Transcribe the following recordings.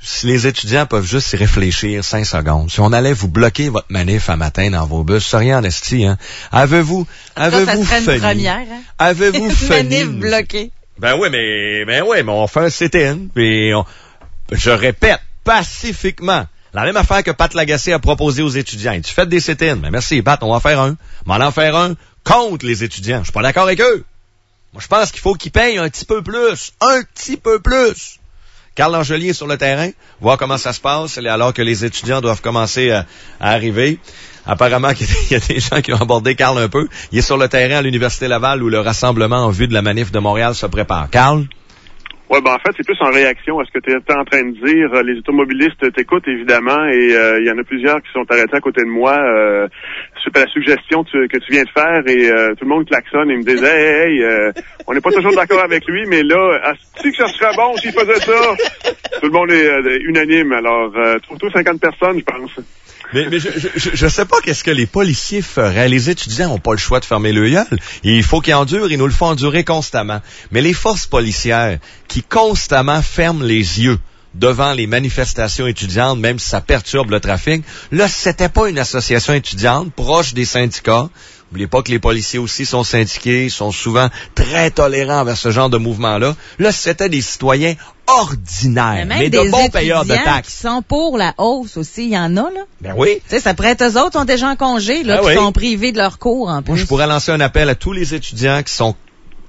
si les étudiants peuvent juste y réfléchir 5 secondes, si on allait vous bloquer votre manif un matin dans vos bus, c'est rien en esti, hein? Avez-vous une première, hein? Avez-vous fini? Manif bloquée. Ben oui, mais on fait un sit-in, puis je répète, pacifiquement. La même affaire que Pat Lagacé a proposé aux étudiants. Tu fais des sit-in. Ben merci, Pat, on va en faire un. Mais on va en faire un contre les étudiants. Je suis pas d'accord avec eux. Moi, je pense qu'il faut qu'ils payent un petit peu plus. Un petit peu plus. Carl Angelier est sur le terrain, voir comment ça se passe, alors que les étudiants doivent commencer à arriver. Apparemment, il y a des gens qui ont abordé Carl un peu. Il est sur le terrain à l'Université Laval où le rassemblement en vue de la manif de Montréal se prépare. Carl? Ouais, en fait, c'est plus en réaction à ce que tu es en train de dire. Les automobilistes t'écoutent, évidemment, et il y en a plusieurs qui sont arrêtés à côté de moi suite à la suggestion que tu viens de faire, et tout le monde klaxonne et me disait hey, on n'est pas toujours d'accord avec lui, mais là, est-ce que ça serait bon s'il faisait ça? Tout le monde est unanime, alors surtout 50 personnes, je pense. Mais je sais pas qu'est-ce que les policiers feraient. Les étudiants ont pas le choix de fermer le gueule. Il faut qu'ils endurent, ils nous le font endurer constamment. Mais les forces policières qui constamment ferment les yeux devant les manifestations étudiantes, même si ça perturbe le trafic, là, c'était pas une association étudiante proche des syndicats. N'oubliez pas que les policiers aussi sont syndiqués, sont souvent très tolérants envers ce genre de mouvement-là. Là, c'était des citoyens ordinaires, mais de bons payeurs de taxes. Qui sont pour la hausse aussi, il y en a, là. Ben oui. Tu sais, ça pourrait être eux autres, sont déjà en congé, là, qui sont privés de leur cours, en plus. Moi, je pourrais lancer un appel à tous les étudiants qui sont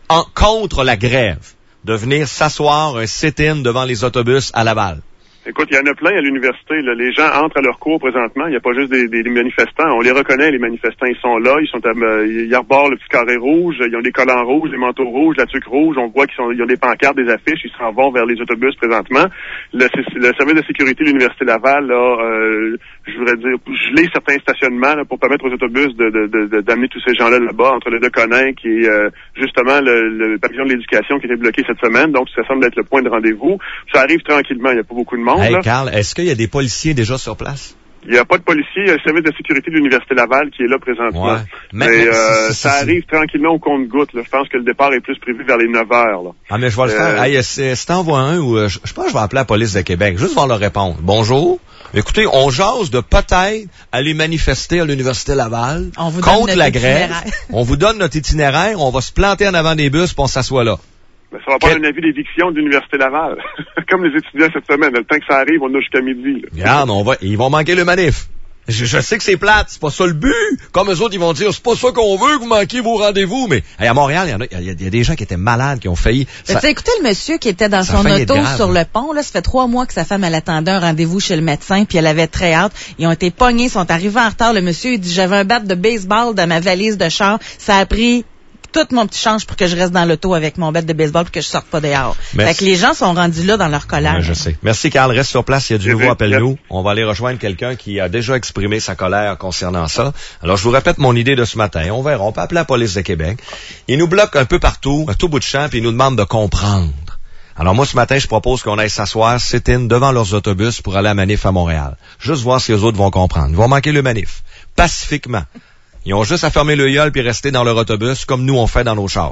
contre la grève de venir s'asseoir un sit-in devant les autobus à Laval. Écoute, il y en a plein à l'université. Là. Les gens entrent à leur cours présentement. Il n'y a pas juste des manifestants. On les reconnaît, les manifestants. Ils sont là. Ils arborent le petit carré rouge. Ils ont des collants rouges, des manteaux rouges, la tuque rouge. On voit ils ont des pancartes, des affiches. Ils s'en vont vers les autobus présentement. Le service de sécurité de l'Université Laval, là, je voudrais dire, geler certains stationnements là, pour permettre aux autobus d'amener tous ces gens-là là-bas, entre le Deconinck et justement le pavillon de l'éducation qui était bloqué cette semaine. Donc, ça semble être le point de rendez-vous. Ça arrive tranquillement. Il n'y a pas beaucoup de monde. Hey, Carl, est-ce qu'il y a des policiers déjà sur place? Il n'y a pas de policiers. Il y a le service de sécurité de l'Université Laval qui est là présentement. Ouais. Mais ça arrive tranquillement au compte-gouttes. Je pense que le départ est plus prévu vers les 9 heures. Là. Ah, mais je vais le faire. Hey, si t'en vois un, ou je pense que je vais appeler la police de Québec, juste voir leur répondre. Bonjour. Écoutez, on jase de peut-être aller manifester à l'Université Laval contre la grève. On vous donne notre itinéraire. On va se planter en avant des bus, puis on s'assoit là. Ben, ça va prendre un avis d'éviction de l'Université Laval. Comme les étudiants cette semaine. Le temps que ça arrive, on a jusqu'à midi. Là. Regarde, ils vont manquer le manif. Je sais que c'est plate, c'est pas ça le but. Comme eux autres, ils vont dire, c'est pas ça qu'on veut que vous manquiez vos rendez-vous. Mais à Montréal, il y a des gens qui étaient malades, qui ont failli. Écoutez le monsieur qui était dans son auto sur le pont. Là, ça fait 3 mois que sa femme, elle attendait un rendez-vous chez le médecin, puis elle avait très hâte. Ils ont été pognés, sont arrivés en retard. Le monsieur, il dit, j'avais un bat de baseball dans ma valise de char. Ça a pris tout mon petit change pour que je reste dans l'auto avec mon bat de baseball pour que je sorte pas dehors. Fait que les gens sont rendus là dans leur colère. Ouais, je sais. Merci, Carl. Reste sur place. Il y a du nouveau. Appelle-nous. On va aller rejoindre quelqu'un qui a déjà exprimé sa colère concernant ça. Alors, je vous répète mon idée de ce matin. On verra. On peut appeler la police de Québec. Ils nous bloquent un peu partout, à tout bout de champ, puis ils nous demandent de comprendre. Alors, moi, ce matin, je propose qu'on aille s'asseoir, sit-in, devant leurs autobus pour aller à manif à Montréal. Juste voir si les autres vont comprendre. Ils vont manquer le manif. Pacifiquement. Ils ont juste à fermer le gueule puis rester dans leur autobus comme nous on fait dans nos chars.